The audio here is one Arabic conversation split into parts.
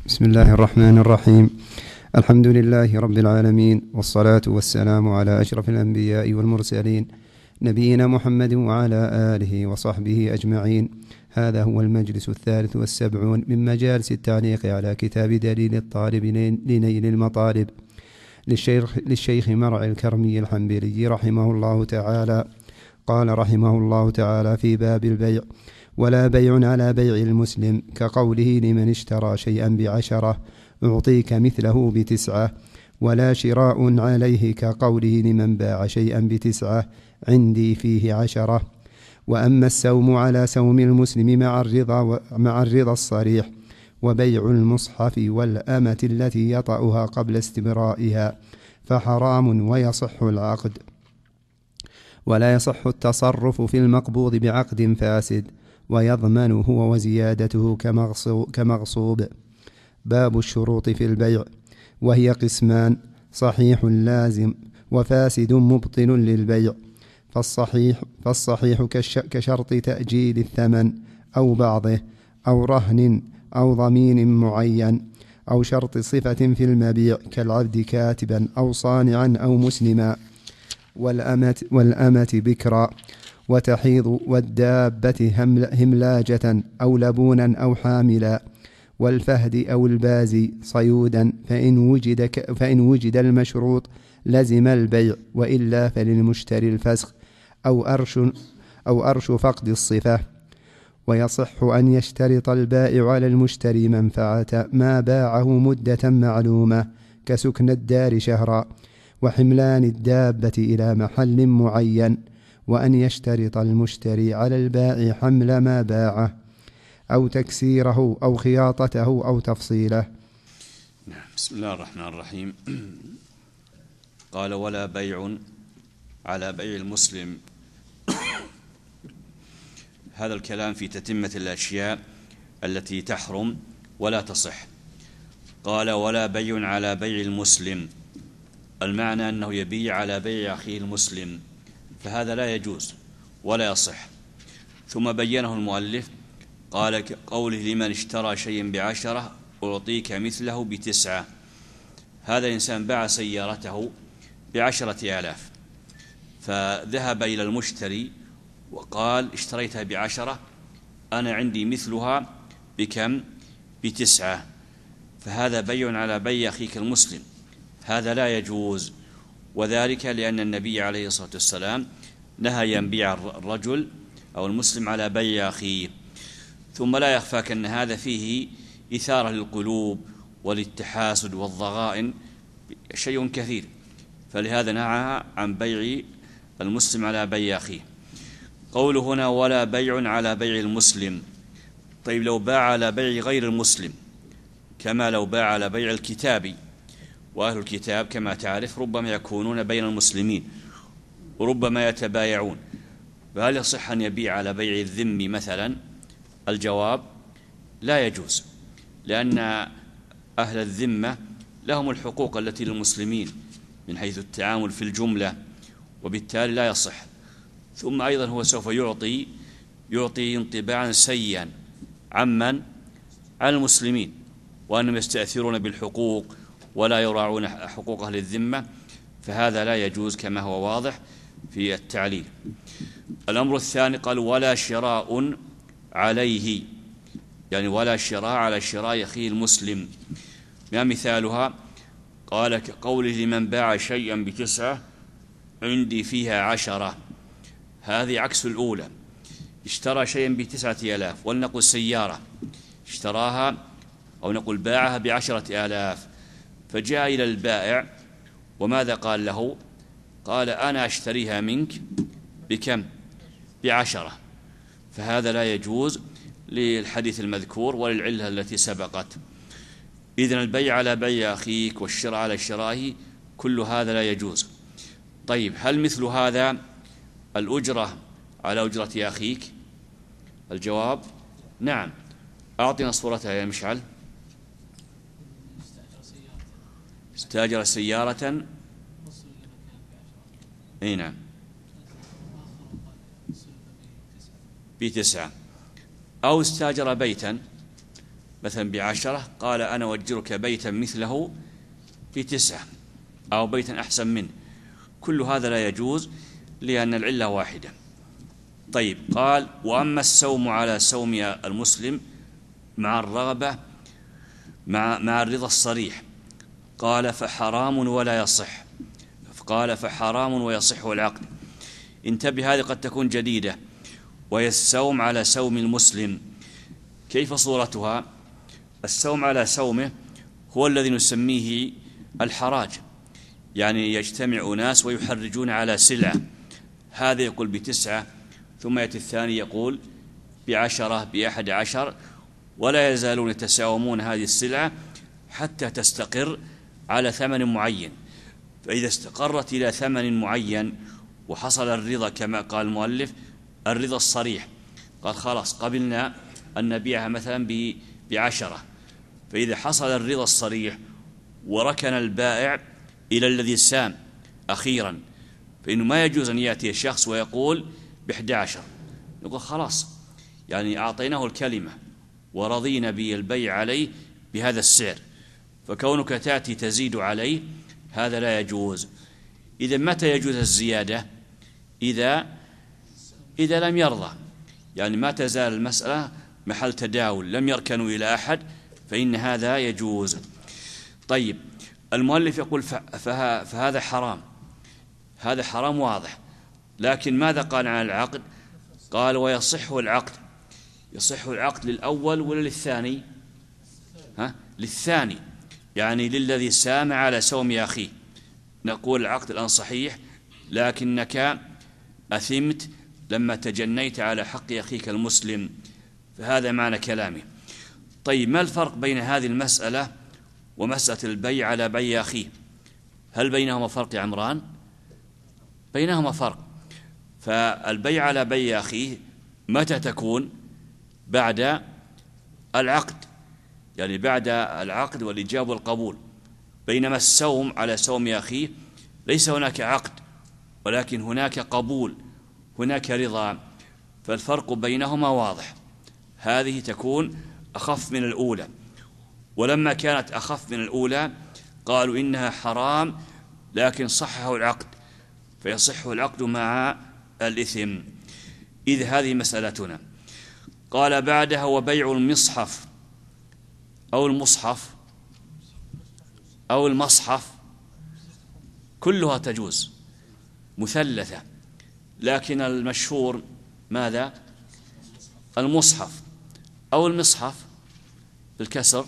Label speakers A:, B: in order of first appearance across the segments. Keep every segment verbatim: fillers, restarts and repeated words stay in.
A: بسم الله الرحمن الرحيم. الحمد لله رب العالمين، والصلاة والسلام على أشرف الأنبياء والمرسلين، نبينا محمد وعلى آله وصحبه أجمعين. هذا هو المجلس الثالث والسبعون من مجالس التعليق على كتاب دليل الطالب لنيل المطالب للشيخ, للشيخ مرعي الكرمي الحنبلي رحمه الله تعالى. قال رحمه الله تعالى في باب البيع: ولا بيع على بيع المسلم، كقوله لمن اشترى شيئا بعشرة أعطيك مثله بتسعة، ولا شراء عليه، كقوله لمن باع شيئا بتسعة عندي فيه عشرة. وأما السوم على سوم المسلم مع الرضا, مع الرضا الصريح، وبيع المصحف والأمة التي يطأها قبل استبرائها فحرام، ويصح العقد، ولا يصح التصرف في المقبوض بعقد فاسد، ويضمن هو وزيادته كمغصوب. باب الشروط في البيع، وهي قسمان: صحيح لازم، وفاسد مبطل للبيع. فالصحيح, فالصحيح كشرط تأجيل الثمن أو بعضه، أو رهن، أو ضمين معين، أو شرط صفة في المبيع كالعبد كاتبا أو صانعا أو مسلما، والأمة, والأمة بكرا، وتحيض، والدابة هملاجة أو لبونا أو حاملا، والفهد أو البازي صيودا، فإن وجد, فإن وجد المشروط لزم البيع، وإلا فللمشتري الفسخ أو أرش, أو أرش فقد الصفة. ويصح أن يشترط البائع على المشتري منفعة ما باعه مدة معلومة، كسكن الدار شهرا، وحملان الدابة إلى محل معين، وأن يشترط المشتري على البائع حمل ما باعه، أو تكسيره، أو خياطته، أو تفصيله.
B: بسم الله الرحمن الرحيم. قال: ولا بيع على بيع المسلم. هذا الكلام في تتمة الأشياء التي تحرم ولا تصح. قال: ولا بيع على بيع المسلم، المعنى أنه يبيع على بيع أخيه المسلم، فهذا لا يجوز ولا يصح. ثم بينه المؤلف، قال: قوله لمن اشترى شيئا بعشرة أعطيك مثله بتسعة. هذا الإنسان باع سيارته بعشرة آلاف، فذهب إلى المشتري وقال: اشتريتها بعشرة، أنا عندي مثلها بكم؟ بتسعة. فهذا بيع على بيع أخيك المسلم، هذا لا يجوز، وذلك لأن النبي عليه الصلاة والسلام نهى أن يبيع الرجل أو المسلم على بيع أخيه. ثم لا يخفاك أن هذا فيه إثارة للقلوب وللتحاسد والضغائن شيء كثير، فلهذا نهى عن بيع المسلم على بيع أخيه. قوله هنا: ولا بيع على بيع المسلم. طيب، لو باع على بيع غير المسلم، كما لو باع على بيع الكتابي، وأهل الكتاب كما تعرف ربما يكونون بين المسلمين وربما يتبايعون، فهل يصح أن يبيع على بيع الذم مثلا؟ الجواب: لا يجوز، لأن أهل الذمة لهم الحقوق التي للمسلمين من حيث التعامل في الجملة، وبالتالي لا يصح. ثم أيضا هو سوف يعطي يعطي انطباعا سيئا عمن على المسلمين، وأنهم يستأثرون بالحقوق ولا يراعون حقوق أهل الذمة، فهذا لا يجوز كما هو واضح في التعليل. الأمر الثاني قال: ولا شراء عليه، يعني ولا شراء على شراء أخيه المسلم. ما مثالها؟ قال: كقوله لمن باع شيئا بتسعة عندي فيها عشرة. هذه عكس الأولى، اشترى شيئا بتسعة آلاف، ولنقل سيارة اشتراها أو نقول باعها بعشرة آلاف، فجاء إلى البائع وماذا قال له؟ قال: أنا أشتريها منك بكم؟ بعشرة. فهذا لا يجوز للحديث المذكور وللعلة التي سبقت. إذن البيع على بيع أخيك والشراء على شرائه كل هذا لا يجوز. طيب، هل مثل هذا الأجرة على أجرة أخيك؟ الجواب: نعم. أعطنا صورتها يا مشعل. استاجر سيارة، اي نعم، بتسعة، أو استاجر بيتا مثلا بعشرة قال أنا أؤجرك بيتا مثله بتسعة أو بيتا أحسن منه، كل هذا لا يجوز لأن العلة واحدة. طيب قال وأما السوم على سوم المسلم مع الرغبة مع, مع الرضا الصريح قال فحرام ولا يصح. قال فحرام ويصح العقد. انتبه، هذه قد تكون جديدة، وهي السوم على سوم المسلم. كيف صورتها؟ السوم على سومه هو الذي نسميه الحراج، يعني يجتمع أناس ويحرجون على سلعة، هذا يقول بتسعة ثم يأتي الثاني يقول بعشرة بأحد عشر، ولا يزالون يتساومون هذه السلعة حتى تستقر على ثمن معين. فإذا استقرت إلى ثمن معين وحصل الرضا كما قال المؤلف الرضا الصريح، قال خلاص قبلنا أن نبيعها مثلا بعشرة، فإذا حصل الرضا الصريح وركن البائع إلى الذي سام أخيرا، فإنه ما يجوز أن يأتي الشخص ويقول بإحدى عشر، نقول خلاص يعني أعطيناه الكلمة ورضينا بالبيع عليه بهذا السعر، فكونك تأتي تزيد عليه هذا لا يجوز. إذا متى يجوز الزيادة؟ إذا إذا لم يرضى، يعني ما تزال المسألة محل تداول، لم يركنوا إلى أحد، فإن هذا يجوز. طيب المؤلف يقول فهذا حرام، هذا حرام واضح، لكن ماذا قال عن العقد؟ قال ويصح العقد. يصح العقد للأول ولا للثاني؟ ها؟ للثاني، يعني للذي سام على سوم أخيه. نقول العقد الآن صحيح، لكنك أثمت لما تجنيت على حق أخيك المسلم، فهذا معنى كلامه. طيب ما الفرق بين هذه المسألة ومسألة البيع على بيع أخيه؟ هل بينهما فرق يا عمران؟ بينهما فرق. فالبيع على بيع أخيه متى تكون؟ بعد العقد، يعني بعد العقد والإجابة والقبول، بينما السوم على سوم أخيه ليس هناك عقد ولكن هناك قبول، هناك رضا، فالفرق بينهما واضح. هذه تكون أخف من الأولى، ولما كانت أخف من الأولى قالوا إنها حرام لكن صححوا العقد، فيصح العقد مع الإثم. إذ هذه مسألتنا. قال بعدها وبيع المصحف أو المصحف أو المصحف كلها تجوز مثلثة، لكن المشهور ماذا؟ المصحف أو المصحف بالكسر،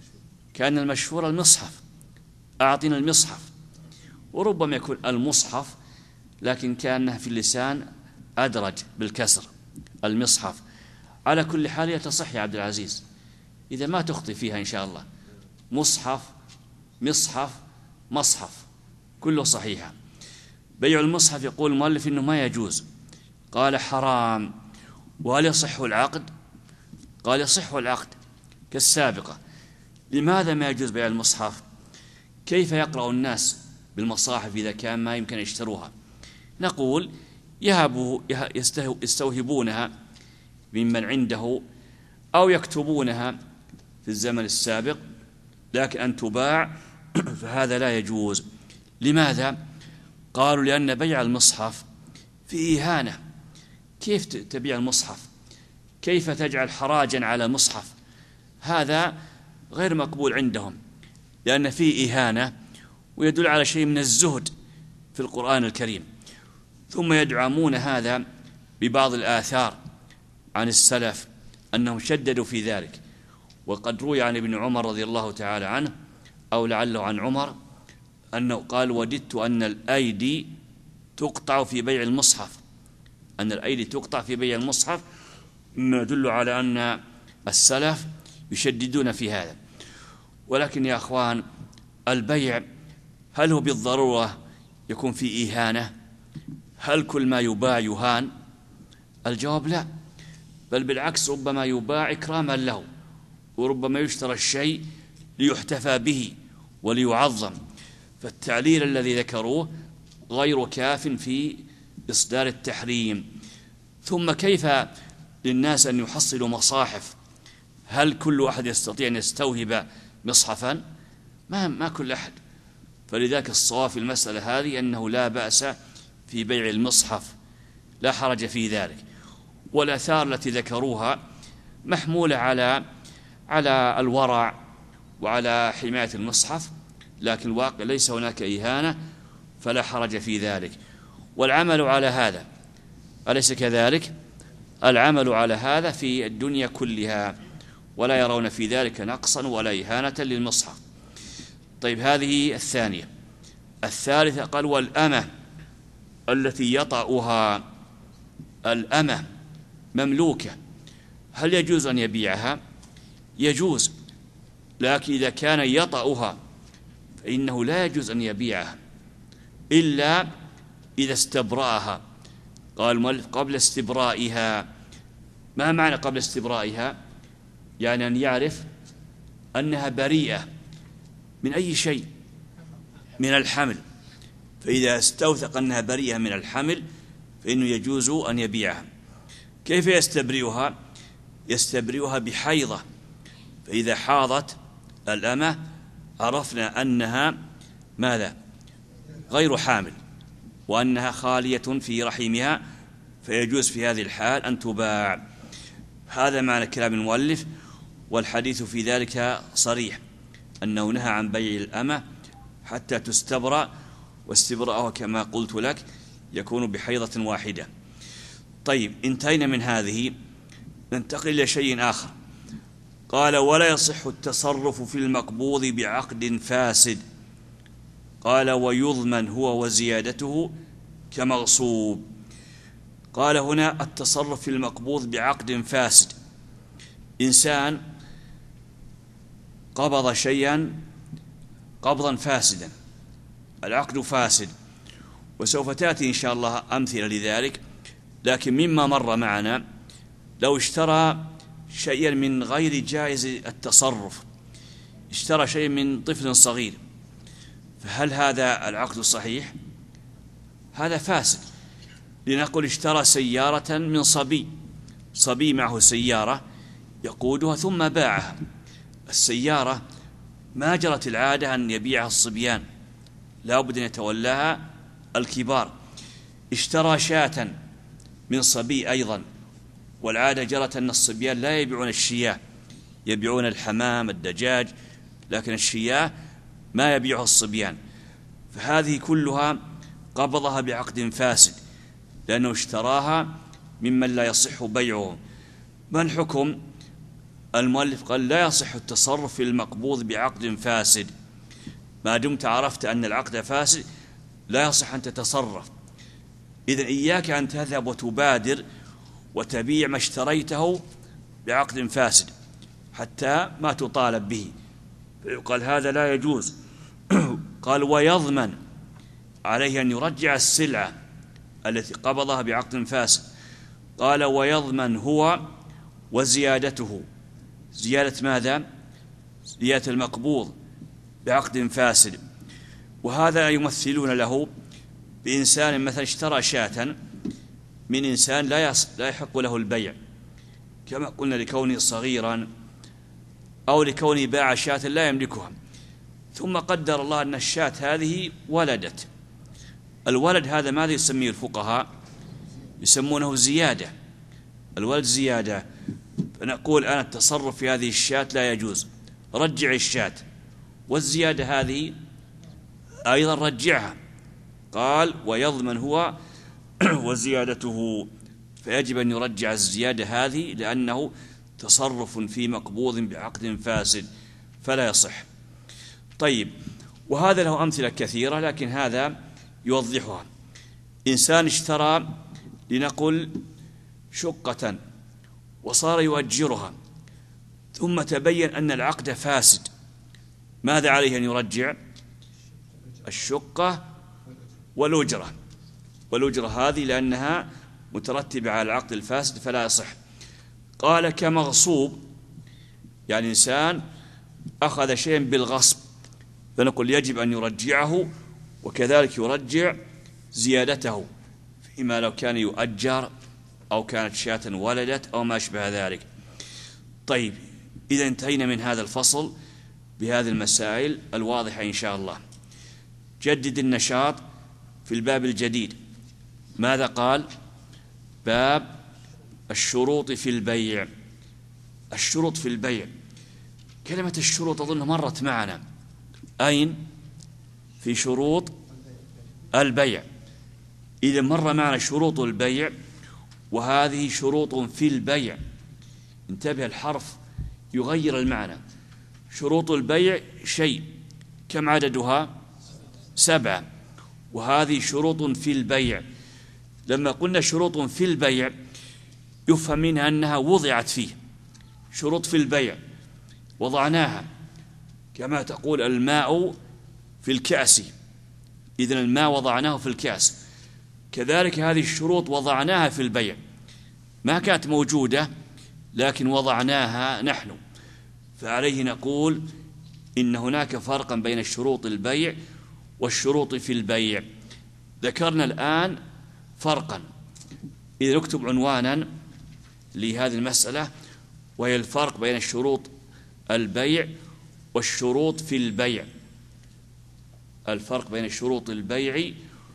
B: كان المشهور المصحف، أعطينا المصحف، وربما يكون المصحف لكن كان في اللسان أدرج بالكسر المصحف. على كل حال يتصح يا عبد العزيز، إذا ما تخطي فيها إن شاء الله، مصحف مصحف مصحف كله صحيحة. بيع المصحف يقول المؤلف إنه ما يجوز، قال حرام. وهل يصح العقد؟ قال يصح العقد كالسابقة. لماذا ما يجوز بيع المصحف؟ كيف يقرأ الناس بالمصاحف إذا كان ما يمكن يشتروها؟ نقول يهبوا يستوهبونها ممن عنده أو يكتبونها في الزمن السابق، لكن أن تباع فهذا لا يجوز. لماذا؟ قالوا لأن بيع المصحف في إهانة. كيف تبيع المصحف؟ كيف تجعل حراجا على مصحف؟ هذا غير مقبول عندهم، لأن فيه إهانة ويدل على شيء من الزهد في القرآن الكريم. ثم يدعمون هذا ببعض الآثار عن السلف أنهم شددوا في ذلك، وقد روي عن ابن عمر رضي الله تعالى عنه أو لعله عن عمر أنه قال وددت أن الأيدي تقطع في بيع المصحف، أن الأيدي تقطع في بيع المصحف، ما يدل على أن السلف يشددون في هذا. ولكن يا أخوان البيع هل هو بالضرورة يكون في إهانة؟ هل كل ما يباع يهان؟ الجواب لا، بل بالعكس ربما يباع إكراما له، وربما يشترى الشيء ليحتفى به وليعظم. فالتعليل الذي ذكروه غير كاف في إصدار التحريم. ثم كيف للناس أن يحصلوا مصاحف؟ هل كل أحد يستطيع أن يستوهب مصحفا؟ ما, ما كل أحد. فلذلك الصواب في المسألة هذه أنه لا بأس في بيع المصحف، لا حرج في ذلك. والآثار التي ذكروها محمولة على على الورع وعلى حماية المصحف، لكن الواقع ليس هناك إهانة، فلا حرج في ذلك. والعمل على هذا أليس كذلك؟ العمل على هذا في الدنيا كلها، ولا يرون في ذلك نقصا ولا إهانة للمصحف. طيب، هذه الثانية. الثالثة قال: والأمة التي يطأها، الأمة مملوكة، هل يجوز أن يبيعها؟ يجوز، لكن إذا كان يطأها فإنه لا يجوز أن يبيعها إلا إذا استبرأها. قال المؤلف: قبل استبرائها. ما معنى قبل استبرائها؟ يعني أن يعرف أنها بريئة من أي شيء، من الحمل. فإذا استوثق أنها بريئة من الحمل فإنه يجوز أن يبيعها. كيف يستبرئها؟ يستبرئها بحيضة. فإذا حاضت الأمة عرفنا أنها ماذا؟ غير حامل، وأنها خالية في رحمها، فيجوز في هذه الحال أن تباع. هذا معنى كلام المؤلف، والحديث في ذلك صريح أنه نهى عن بيع الأمة حتى تستبرأ، واستبراءها كما قلت لك يكون بحيضة واحدة. طيب، انتهينا من هذه، ننتقل إلى شيء آخر. قال: ولا يصح التصرف في المقبوض بعقد فاسد. قال: ويضمن هو وزيادته كمغصوب. قال هنا: التصرف في المقبوض بعقد فاسد. إنسان قبض شيئا قبضا فاسدا، العقد فاسد، وسوف تأتي إن شاء الله أمثلة لذلك. لكن مما مر معنا، لو اشترى شيئا من غير جائز التصرف، اشترى شيئا من طفل صغير، فهل هذا العقد صحيح؟ هذا فاسد. لنقل اشترى سيارة من صبي، صبي معه سيارة يقودها ثم باعها. السيارة ما جرت العادة أن يبيعها الصبيان، لا بد أن يتولاها الكبار. اشترى شاة من صبي أيضا، والعادة جرت أن الصبيان لا يبيعون الشياه، يبيعون الحمام الدجاج، لكن الشياه ما يبيعها الصبيان. فهذه كلها قبضها بعقد فاسد، لأنه اشتراها ممن لا يصح بيعه. ما الحكم؟ المؤلف قال: لا يصح التصرف في المقبوض بعقد فاسد. ما دمت عرفت أن العقد فاسد لا يصح أن تتصرف. إذن إياك أن تذهب وتبادر وتبيع ما اشتريته بعقد فاسد حتى ما تطالب به، فيقال هذا لا يجوز. قال: ويضمن، عليه أن يرجع السلعة التي قبضها بعقد فاسد. قال: ويضمن هو وزيادته. زيادة ماذا؟ زيادة المقبوض بعقد فاسد. وهذا يمثلون له بإنسان مثلا اشترى شاة من إنسان لا لا يحق له البيع، كما قلنا لكونه صغيرا أو لكونه باع شاة لا يملكها، ثم قدر الله أن الشاة هذه ولدت. الولد هذا ماذا يسميه الفقهاء؟ يسمونه زيادة، الولد زيادة. فنقول أنا التصرف في هذه الشاة لا يجوز، رجع الشاة، والزيادة هذه أيضا رجعها. قال: ويضمن هو وزيادته، فيجب أن يرجع الزيادة هذه لأنه تصرف في مقبوض بعقد فاسد فلا يصح. طيب، وهذا له أمثلة كثيرة لكن هذا يوضحها. إنسان اشترى لنقل شقة وصار يؤجرها، ثم تبين أن العقد فاسد، ماذا عليه أن يرجع؟ الشقة والأجرة، والأجرة هذه لأنها مترتبة على العقد الفاسد فلا يصح. قال: كمغصوب، يعني إنسان أخذ شيئا بالغصب، فنقول يجب أن يرجعه، وكذلك يرجع زيادته فيما لو كان يؤجر أو كانت شاة ولدت أو ما أشبه ذلك. طيب، إذا انتهينا من هذا الفصل بهذه المسائل الواضحة إن شاء الله. جدد النشاط في الباب الجديد. ماذا قال؟ باب الشروط في البيع. الشروط في البيع، كلمة الشروط أظن مرت معنا. أين؟ في شروط البيع. إذا مر معنا شروط البيع، وهذه شروط في البيع. انتبه، الحرف يغير المعنى. شروط البيع شيء، كم عددها؟ سبعة. وهذه شروط في البيع. لما قلنا شروط في البيع يفهم منها أنها وضعت فيه. شروط في البيع وضعناها، كما تقول الماء في الكأس، إذن الماء وضعناه في الكأس. كذلك هذه الشروط وضعناها في البيع، ما كانت موجودة لكن وضعناها نحن. فعليه نقول إن هناك فرقا بين الشروط البيع والشروط في البيع. ذكرنا الآن فرقا. إذا نكتب عنوانا لهذه المسألة، وهي الفرق بين الشروط البيع والشروط في البيع. الفرق بين الشروط البيع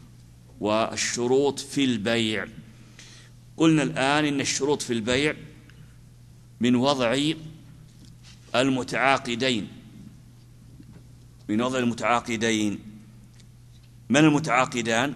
B: والشروط في البيع. قلنا الآن إن الشروط في البيع من وضع المتعاقدين. من وضع المتعاقدين. من المتعاقدان؟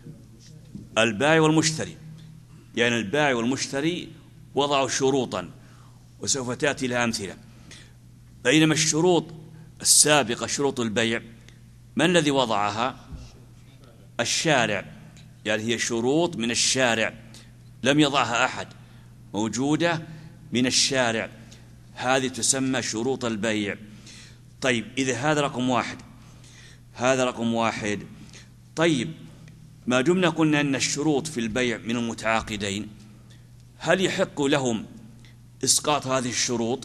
B: البائع والمشتري. يعني البائع والمشتري وضعوا شروطا، وسوف تأتي لها أمثلة. بينما الشروط السابقة، شروط البيع، من الذي وضعها؟ الشارع. يعني هي شروط من الشارع، لم يضعها أحد، موجودة من الشارع. هذه تسمى شروط البيع. طيب، إذا هذا رقم واحد، هذا رقم واحد. طيب، ما دمنا قلنا أن الشروط في البيع من المتعاقدين، هل يحق لهم إسقاط هذه الشروط؟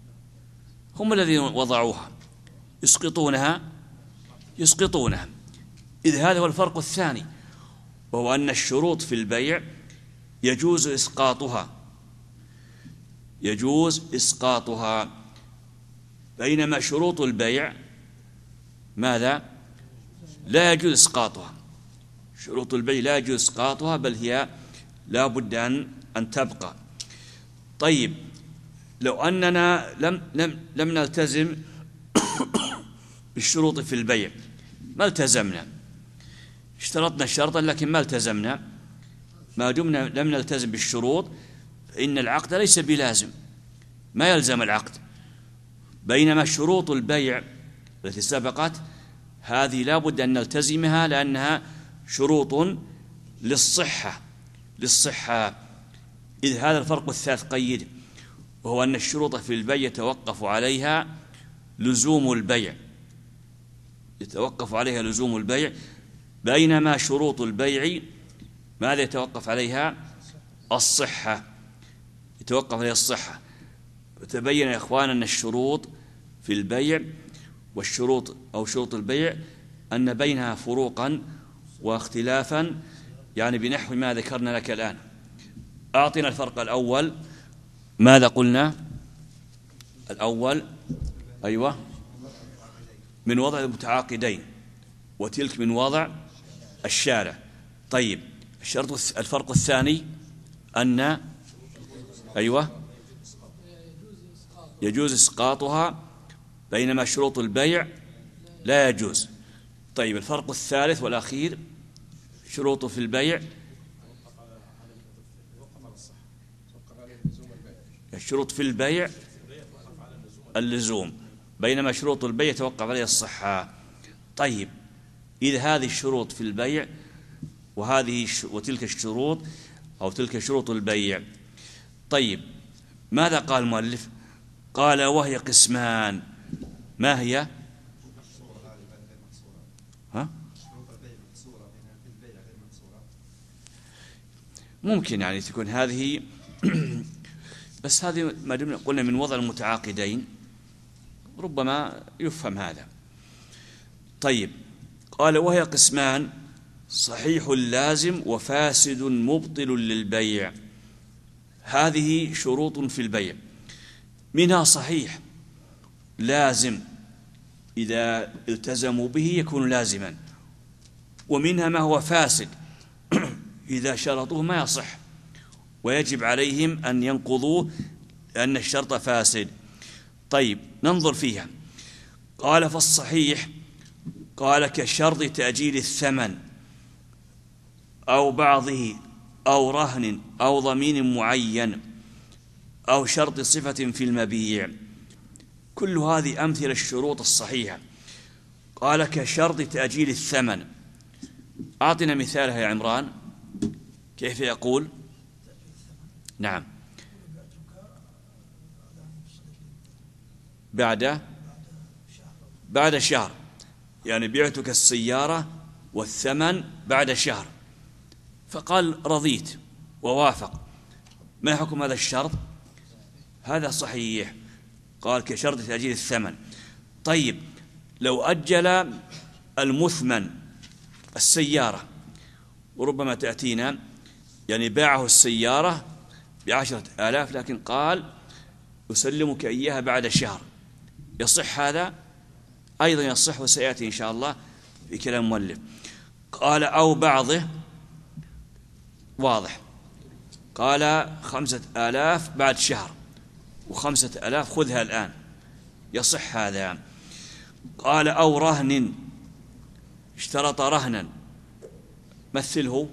B: هم الذين وضعوها، يسقطونها يسقطونها. إذ هذا هو الفرق الثاني، وهو أن الشروط في البيع يجوز إسقاطها يجوز إسقاطها بينما شروط البيع ماذا؟ لا يجوز إسقاطها. شروط البيع لا يجوز إسقاطها، بل هي لا بد أن أن تبقى. طيب، لو أننا لم لم لم نلتزم بالشروط في البيع، ما التزمنا، اشترطنا شرطا لكن ما التزمنا، ما دمنا لم نلتزم بالشروط فإن العقد ليس بلازم، ما يلزم العقد. بينما شروط البيع التي سبقت هذه لا بد أن نلتزمها، لأنها شروط للصحة للصحة إذ هذا الفرق الثالث قيد، وهو أن الشروط في البيع يتوقف عليها لزوم البيع يتوقف عليها لزوم البيع بينما شروط البيع ماذا يتوقف عليها؟ الصحة يتوقف عليها الصحة. فتبين يا إخوان أن الشروط في البيع والشروط أو شروط البيع أن بينها فروقا واختلافا، يعني بنحو ما ذكرنا لك الآن. أعطنا الفرق الأول. ماذا قلنا؟ الأول أيوة من وضع المتعاقدين، وتلك من وضع الشارع. طيب، الشرط الفرق الثاني أن أيوة يجوز إسقاطها بينما شروط البيع لا يجوز. طيب، الفرق الثالث والأخير شروط في البيع الشروط في البيع اللزوم، بينما شروط البيع يتوقف عليها الصحة. طيب، إذا هذه الشروط في البيع وهذه وتلك الشروط أو تلك شروط البيع. طيب، ماذا قال المؤلف؟ قال وهي قسمان. ما هي؟ ها؟ ممكن يعني تكون هذه بس هذه ما دمنا قلنا من وضع المتعاقدين ربما يفهم هذا. طيب، قال وهي قسمان: صحيح لازم وفاسد مبطل للبيع. هذه شروط في البيع، منها صحيح لازم إذا التزموا به يكون لازما، ومنها ما هو فاسد إذا شرطوه ما يصح، ويجب عليهم أن ينقضوه لأن الشرط فاسد. طيب ننظر فيها. قال فالصحيح، قال كشرط تأجيل الثمن أو بعضه أو رهن أو ضمين معين أو شرط صفة في المبيع، كل هذه أمثلة الشروط الصحيحة. قال كشرط تأجيل الثمن، أعطنا مثالها يا عمران، كيف يقول؟ نعم. بعد بعد شهر، يعني بعتك السيارة والثمن بعد شهر، فقال رضيت ووافق، ما حكم هذا الشرط؟ هذا صحيح. قال كشرط تأجيل الثمن. طيب لو أجل المثمن السيارة، وربما تأتينا يعني باعه السيارة بعشرة آلاف لكن قال أسلمك إياها بعد شهر، يصح هذا؟ أيضا يصح، وسيأتي إن شاء الله في كلام مؤلف. قال أو بعضه، واضح. قال خمسة آلاف بعد شهر وخمسة آلاف خذها الآن، يصح هذا. قال أو رهن، اشترط رهنا، مثله.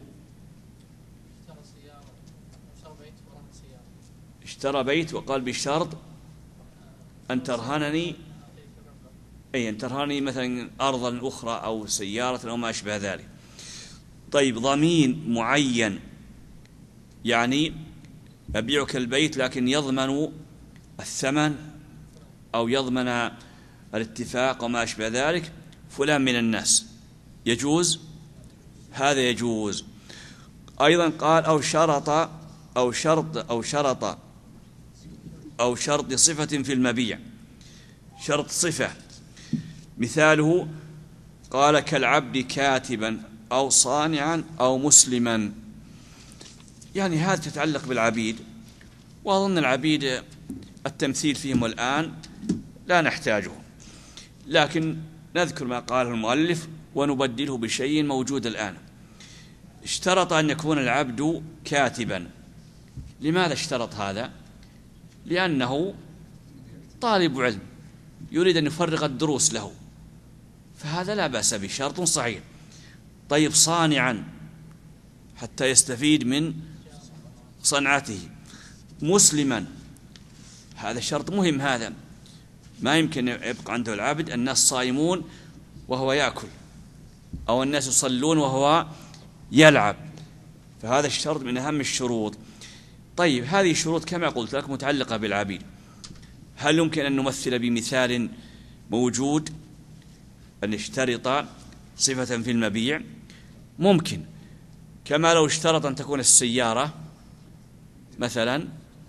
B: اشترى بيت وقال بشرط أن ترهنني، أي أن ترهنني مثلا أرضا أخرى أو سيارة أو ما أشبه ذلك. طيب ضمين معين، يعني أبيعك البيت لكن يضمن الثمن أو يضمن الاتفاق وما أشبه ذلك فلان من الناس، يجوز هذا، يجوز. أيضا قال أو شرط أو شرط أو شرط أو شرط صفة في المبيع، شرط صفة، مثاله قال كالعبد كاتبا أو صانعا أو مسلما، يعني هذا تتعلق بالعبيد، وأظن العبيد التمثيل فيهم الآن لا نحتاجه، لكن نذكر ما قاله المؤلف ونبدله بشيء موجود الآن. اشترط أن يكون العبد كاتبا. لماذا اشترط هذا؟ لأنه طالب علم يريد أن يفرغ الدروس له، فهذا لا بأس به، شرط صحيح. طيب صانعا حتى يستفيد من صنعته، مسلما، هذا شرط مهم، هذا ما يمكن يبقى عنده العبد الناس صائمون وهو يأكل، أو الناس يصلون وهو يلعب، فهذا الشرط من أهم الشروط. طيب هذه الشروط كما قلت لك متعلقة بالعبيد. هل يمكن أن نمثل بمثال موجود أن يشترط صفة في المبيع؟ ممكن، كما لو اشترط أن تكون السيارة مثلا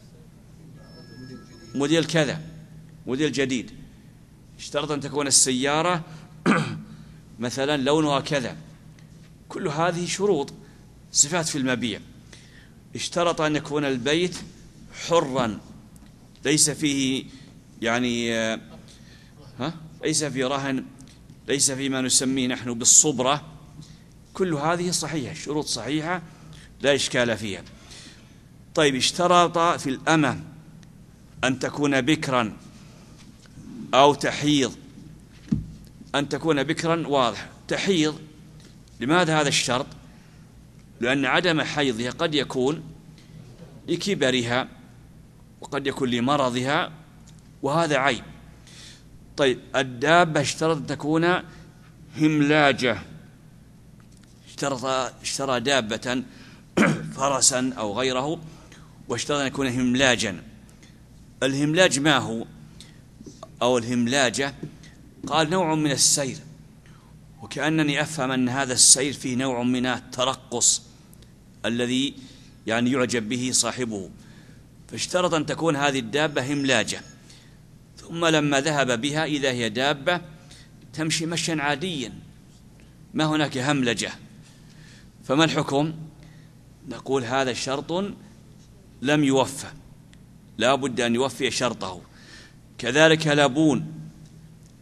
B: موديل كذا، موديل جديد، اشترط أن تكون السيارة مثلا لونها كذا، كل هذه شروط صفات في المبيع. اشترط أن يكون البيت حرا ليس فيه يعني ها ليس فيه رهن، ليس فيه ما نسميه نحن بالصبرة، كل هذه صحيحة، شروط صحيحة لا إشكال فيها. طيب اشترط في الأمة أن تكون بكرا أو تحيض، أن تكون بكرا واضح، تحيض، لماذا هذا الشرط؟ لأن عدم حيضها قد يكون لكبرها وقد يكون لمرضها، وهذا عيب. طيب الدابة اشترط أن تكون هملاجة، اشترط اشترى دابة فرسا أو غيره واشترط أن يكون هملاجا. الهملاج ما هو؟ أو الهملاجة قال نوع من السير، وكأنني أفهم أن هذا السير فيه نوع من الترقص الذي يعني يعجب به صاحبه، فاشترط أن تكون هذه الدابة هملاجة. ثم لما ذهب بها إذا هي دابة تمشي مشيا عاديا، ما هناك هملجة، فما الحكم؟ نقول هذا شرط لم يوفى، لا بد أن يوفي شرطه. كذلك لبون،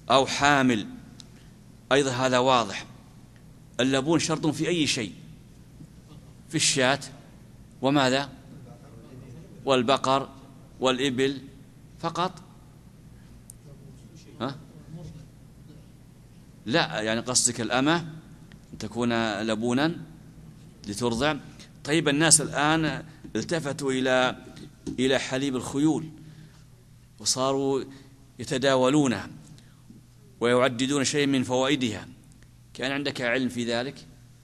B: أو حامل، أيضا هذا واضح. اللبون شرط في أي شيء، في الشاة وماذا والبقر والإبل فقط. ها؟ لا، يعني قصدك الأمة أن تكون لبونا لترضع. طيب الناس الآن التفتوا إلى إلى حليب الخيول وصاروا يتداولونها ويعددون شيء من فوائدها. كان عندك علم في ذلك؟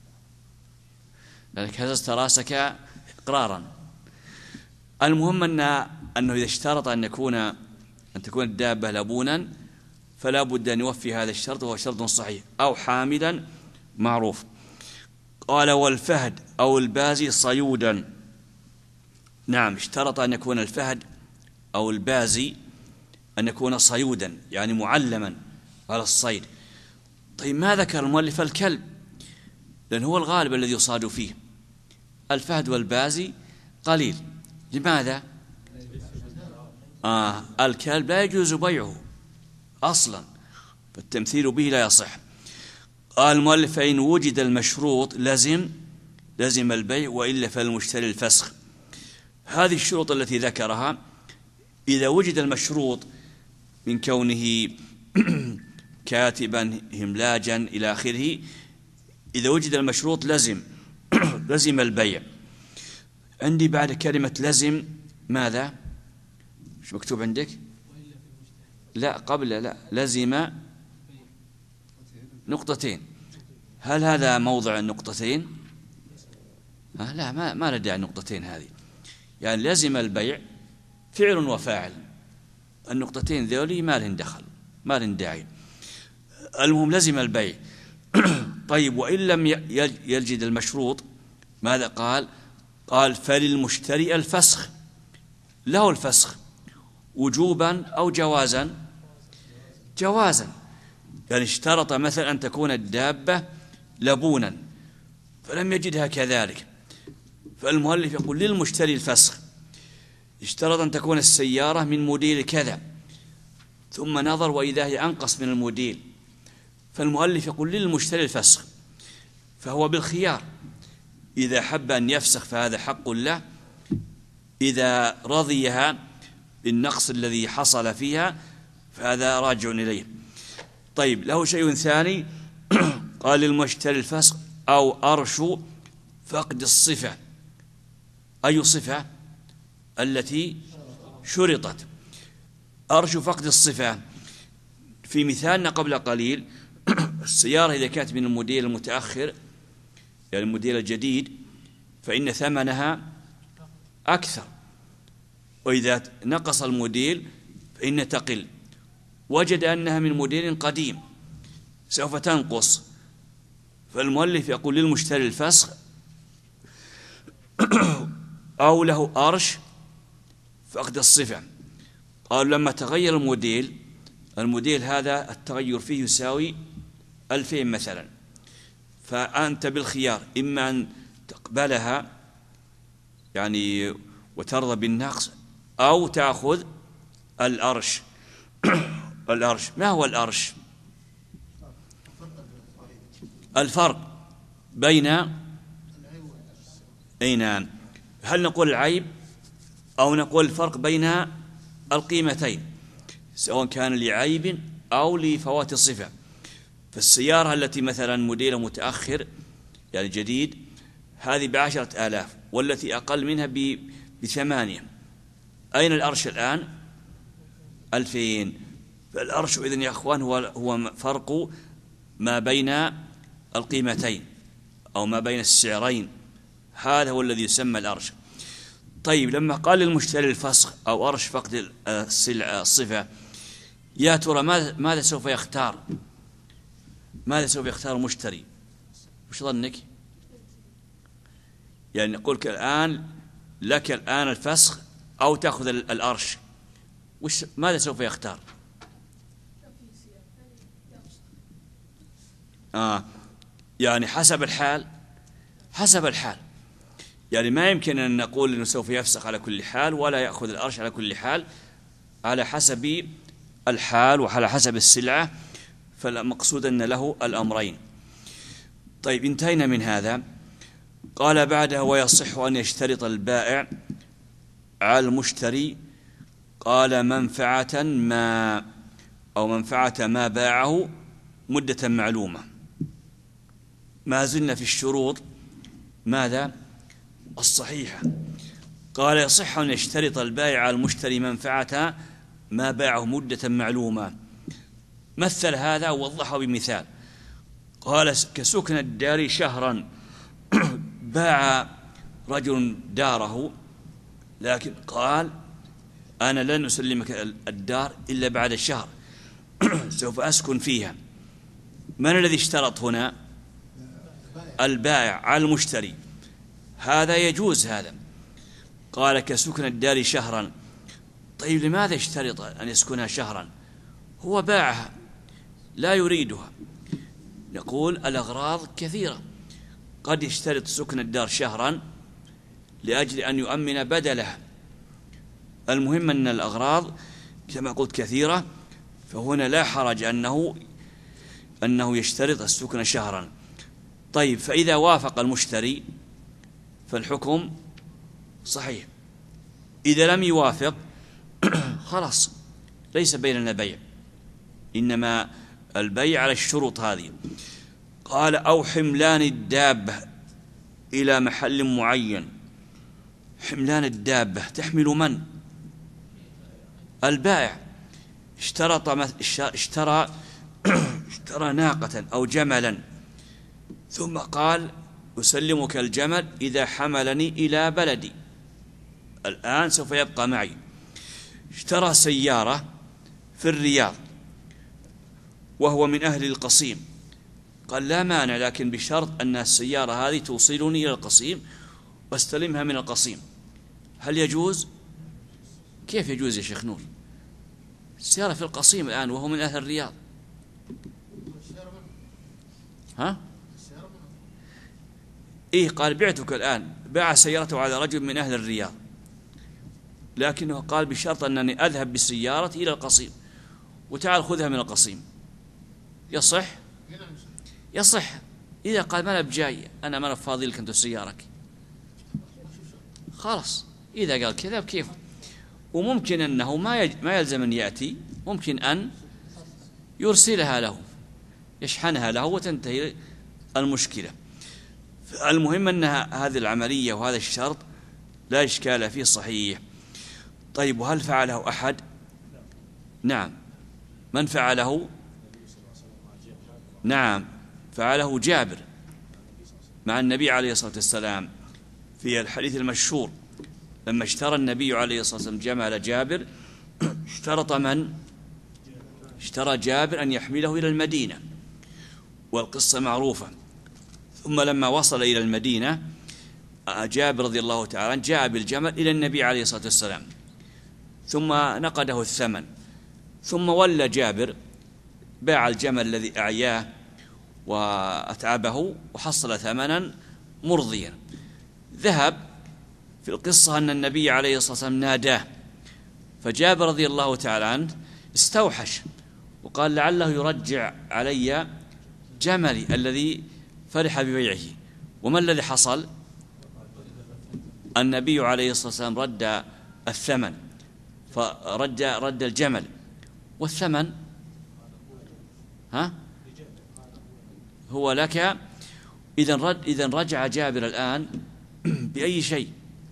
B: لأنك هززت راسك إقرارا. المهم أن أنه إذا اشترط أن يكون أن تكون الدابة لبونا فلا بد أن يوفي هذا الشرط، وهو شرط صحيح. أو حاملا معروف. قال والفهد أو البازي صيودا. نعم، اشترط أن يكون الفهد أو البازي أن يكون صيودا، يعني معلما على الصيد. طيب ما ذكر المؤلف الكلب؟ لأن هو الغالب الذي يصاد فيه. الفهد والبازي قليل. لماذا؟ آه الكلب لا يجوز بيعه أصلا، فالتمثيل به لا يصح. قال المؤلف فإن وجد المشروط لزم لزم البيع، وإلا فالمشتري الفسخ. هذه الشروط التي ذكرها إذا وجد المشروط من كونه كاتبا هملاجا إلى آخره، إذا وجد المشروط لزم لزم البيع. عندي بعد كلمة لزم ماذا؟ مش مكتوب عندك؟ لا قبل لا لزم نقطتين. هل هذا موضع النقطتين؟ آه لا، ما ما ندعي النقطتين هذه. يعني لزم البيع فعل وفاعل، النقطتين ذولي ما لهن دخل، ما لهن داعي. المهم لزم البيع. طيب وإن لم يجد المشروط ماذا قال؟ قال فللمشتري الفسخ، له الفسخ وجوبا أو جوازا. جوازا، يعني اشترط مثلا أن تكون الدابة لبونا فلم يجدها كذلك، فالمؤلف يقول للمشتري الفسخ. اشترط أن تكون السيارة من موديل كذا، ثم نظر وإذا هي أنقص من الموديل، فالمؤلف يقول للمشتري الفسخ، فهو بالخيار. إذا حب أن يفسخ فهذا حق له، إذا رضيها بالنقص الذي حصل فيها فهذا راجع إليه. طيب له شيء ثاني قال للمشتري الفسخ أو أرش فقد الصفة. أي صفة؟ التي شرطت. أرش فقد الصفة في مثالنا قبل قليل السيارة إذا كانت من الموديل المتأخر يعني الموديل الجديد فإن ثمنها أكثر، وإذا نقص الموديل فإن تقل. وجد أنها من موديل قديم سوف تنقص، فالمؤلف يقول للمشتري الفسخ أو له أرش فقد الصفة. قال لما تغير الموديل، الموديل هذا التغير فيه يساوي ألفين مثلا، فأنت بالخيار إما أن تقبلها يعني وترضى بالنقص، أو تأخذ الأرش. الأرش ما هو الأرش؟ الفرق بين أي نعم، هل نقول العيب أو نقول الفرق بين القيمتين سواء كان لعيب أو لفوات الصفة. فالسيارة التي مثلا موديل متأخر يعني جديد هذه بعشرة آلاف، والتي أقل منها بثمانية، أين الأرش الآن؟ ألفين. فالأرش إذن يا أخوان هو هو فرق ما بين القيمتين أو ما بين السعرين، هذا هو الذي يسمى الأرش. طيب لما قال للمشتري الفسخ أو أرش فقد الصفة، يا ترى ماذا سوف يختار؟ ماذا سوف يختار المشتري؟ وش ظنك؟ يعني نقول الآن لك الآن الفسخ أو تأخذ الأرش، وش ماذا سوف يختار؟ آه يعني حسب الحال، حسب الحال. يعني ما يمكن أن نقول أنه سوف يفسخ على كل حال ولا يأخذ الأرش على كل حال، على حسب الحال وعلى حسب السلعة فالمقصود أن له الأمرين. طيب انتهينا من هذا. قال بعده ويصح أن يشترط البائع على المشتري قال منفعة ما أو منفعة ما باعه مدة معلومة. ما زلنا في الشروط ماذا؟ الصحيحة. قال يصح أن يشترط البائع على المشتري منفعة ما باعه مدة معلومة. مثل هذا ووضحه بمثال. قال كسكن الدار شهرا. باع رجل داره لكن قال أنا لن أسلمك الدار إلا بعد الشهر سوف أسكن فيها. من الذي اشترط هنا؟ البائع على المشتري. هذا يجوز هذا. قال كسكن الدار شهرا. طيب لماذا اشترط أن يسكنها شهرا؟ هو باعها لا يريدها. نقول الأغراض كثيرة. قد يشترط سكن الدار شهرا لأجل أن يؤمن بدلها. المهم أن الأغراض كما قلت كثيرة، فهنا لا حرج أنه أنه يشترط السكن شهرا. طيب فإذا وافق المشتري فالحكم صحيح. إذا لم يوافق خلاص ليس بيننا بيع، إنما البيع على الشروط هذه. قال أو حملان الدابة إلى محل معين. حملان الدابة تحمل من؟ البائع. اشترط اشترى اشترى ناقة أو جملا ثم قال أسلمك الجمل إذا حملني إلى بلدي، الآن سوف يبقى معي. اشترى سيارة في الرياض وهو من أهل القصيم، قال لا مانع لكن بشرط أن السيارة هذه توصلني إلى القصيم واستلمها من القصيم. هل يجوز؟ كيف يجوز يا شيخ نور؟ السيارة في القصيم الآن وهو من أهل الرياض. ها؟ إيه قال بعتك الآن، باع سيارته على رجل من أهل الرياض، لكنه قال بشرط أنني أذهب بالسيارة إلى القصيم وتعال خذها من القصيم. يصح؟ يصح إذا قال ما أنا بجاي، أنا ما أنا فاضي لك أنت سيارك، خلاص. إذا قال كذا بكيف. وممكن أنه ما ما يلزم أن يأتي، ممكن أن يرسلها له يشحنها له وتنتهي المشكلة. المهم أن هذه العملية وهذا الشرط لا إشكال فيه صحيح. طيب وهل فعله أحد؟ نعم. من فعله؟ نعم فعله جابر مع النبي عليه الصلاة والسلام في الحديث المشهور لما اشترى النبي عليه الصلاة والسلام جمل جابر اشترط من؟ اشترى جابر أن يحمله إلى المدينة، والقصة معروفة. ثم لما وصل إلى المدينة جابر رضي الله تعالى عنه جاء بالجمل إلى النبي عليه الصلاة والسلام ثم نقده الثمن، ثم ولى جابر باع الجمل الذي أعياه وأتعبه وحصل ثمنا مرضيا. ذهب في القصة أن النبي عليه الصلاة والسلام ناداه، فجابر رضي الله تعالى عنه استوحش وقال لعله يرجع علي جملي الذي فرح ببيعه. وما الذي حصل؟ النبي عليه الصلاة والسلام رد الثمن، فرد رد الجمل والثمن ها هو لك. إذن رد إذن رجع جابر الآن بأي شيء؟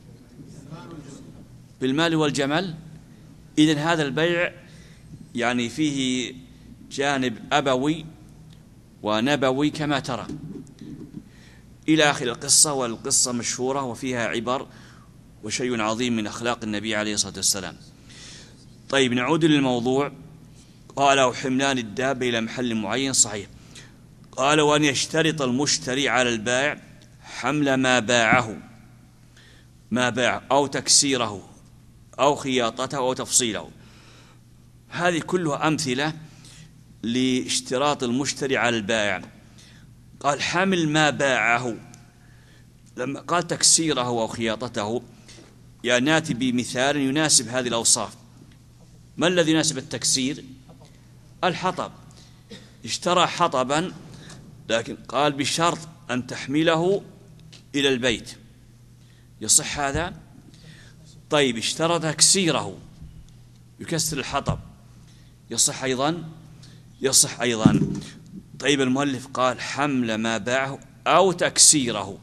B: بالمال والجمل. إذن هذا البيع يعني فيه جانب أبوي ونبوي كما ترى إلى آخر القصة. والقصة مشهورة وفيها عبر وشيء عظيم من أخلاق النبي عليه الصلاة والسلام. طيب نعود للموضوع. قال أو حملان الدابة إلى محل معين صحيح. قال وأن يشترط المشتري على البائع حمل ما باعه ما باع أو تكسيره أو خياطته أو تفصيله. هذه كلها أمثلة لاشتراط المشتري على البائع. قال حمل ما باعه، لما قال تكسيره أو خياطته يعني ناتي بمثال يناسب هذه الأوصاف. ما الذي يناسب التكسير؟ الحطب. اشترى حطبا لكن قال بشرط أن تحمله إلى البيت، يصح هذا؟ طيب اشترى تكسيره، يكسر الحطب، يصح أيضا؟ يصح أيضا. طيب المؤلف قال حمل ما باعه أو تكسيره.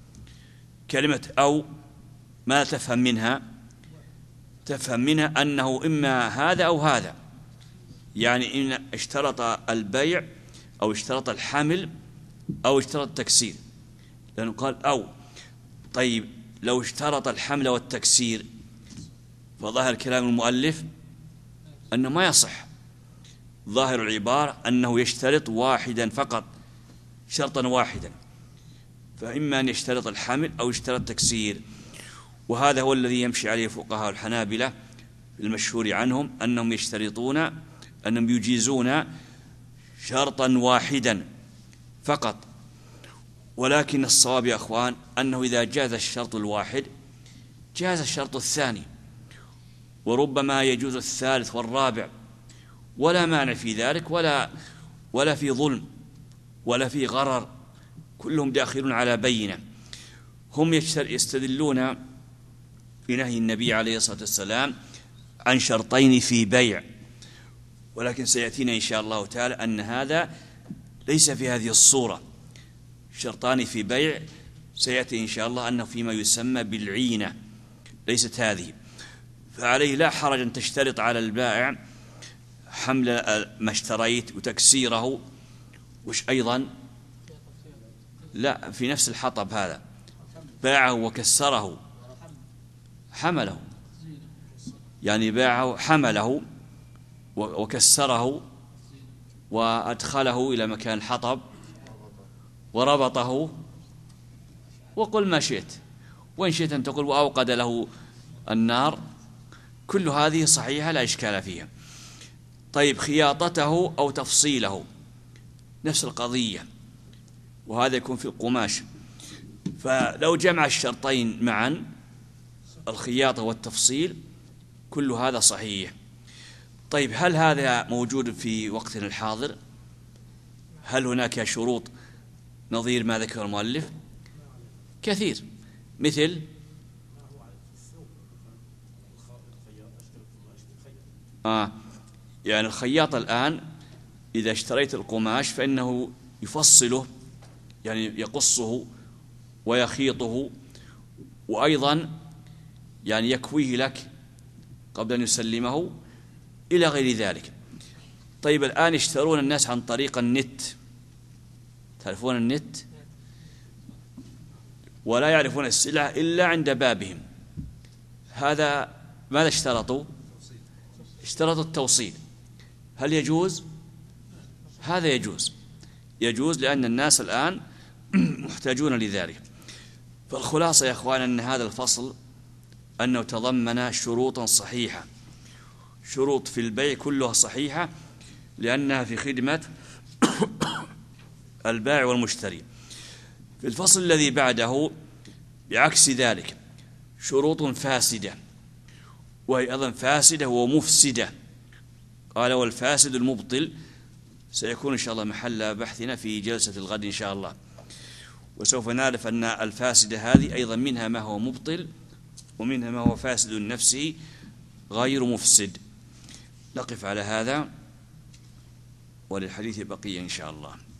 B: كلمة أو ما تفهم منها؟ تفهم منها أنه إما هذا أو هذا، يعني إن اشترط البيع أو اشترط الحمل أو اشترط التكسير، لأنه قال أو. طيب لو اشترط الحمل والتكسير فظاهر كلام المؤلف أنه ما يصح، ظاهر العبارة أنه يشترط واحدا فقط، شرطا واحدا، فإما أن يشترط الحمل أو يشترط التكسير. وهذا هو الذي يمشي عليه فقهاء الحنابلة المشهور عنهم، أنهم يشترطون أنهم يجيزون شرطا واحدا فقط. ولكن الصواب يا أخوان أنه إذا جاز الشرط الواحد جاز الشرط الثاني، وربما يجوز الثالث والرابع، ولا مانع في ذلك، ولا ولا في ظلم ولا في غرر، كلهم داخلون على بينة. هم يستدلون في نهي النبي عليه الصلاة والسلام عن شرطين في بيع، ولكن سيأتينا إن شاء الله تعالى أن هذا ليس في هذه الصورة. شرطان في بيع سيأتي إن شاء الله أنه فيما يسمى بالعينة، ليست هذه. فعليه لا حرج أن تشترط على البائع حمل ما اشتريت وتكسيره، وش أيضا؟ لا، في نفس الحطب هذا باعه وكسره، حمله، يعني باعه حمله وكسره وأدخله إلى مكان الحطب وربطه، وقل ما شئت، وإن شئت أن تقول وأوقد له النار، كل هذه صحيحة لا إشكال فيها. طيب خياطته أو تفصيله نفس القضية، وهذا يكون في القماش. فلو جمع الشرطين معا الخياطة والتفصيل كل هذا صحيح. طيب هل هذا موجود في وقتنا الحاضر؟ هل هناك شروط نظير ما ذكر المؤلف؟ كثير، مثل آه يعني الخياط الآن إذا اشتريت القماش فإنه يفصله، يعني يقصه ويخيطه، وأيضا يعني يكويه لك قبل أن يسلمه إلى غير ذلك. طيب الآن يشترون الناس عن طريق النت، تعرفون النت، ولا يعرفون السلعة إلا عند بابهم. هذا ماذا اشترطوا؟ اشترطوا التوصيل. هل يجوز؟ هذا يجوز، يجوز لأن الناس الآن محتاجون لذلك. فالخلاصة يا أخوان أن هذا الفصل أنه تضمن شروطا صحيحة، شروط في البيع كلها صحيحة لأنها في خدمة البائع والمشتري. في الفصل الذي بعده بعكس ذلك شروط فاسدة، وهي أيضا فاسدة ومفسدة. قال والفاسد المبطل، سيكون إن شاء الله محل بحثنا في جلسة الغد إن شاء الله، وسوف نعرف أن الفاسدة هذه أيضا منها ما هو مبطل ومنها ما هو فاسد نفسه غير مفسد. نقف على هذا وللحديث بقية إن شاء الله.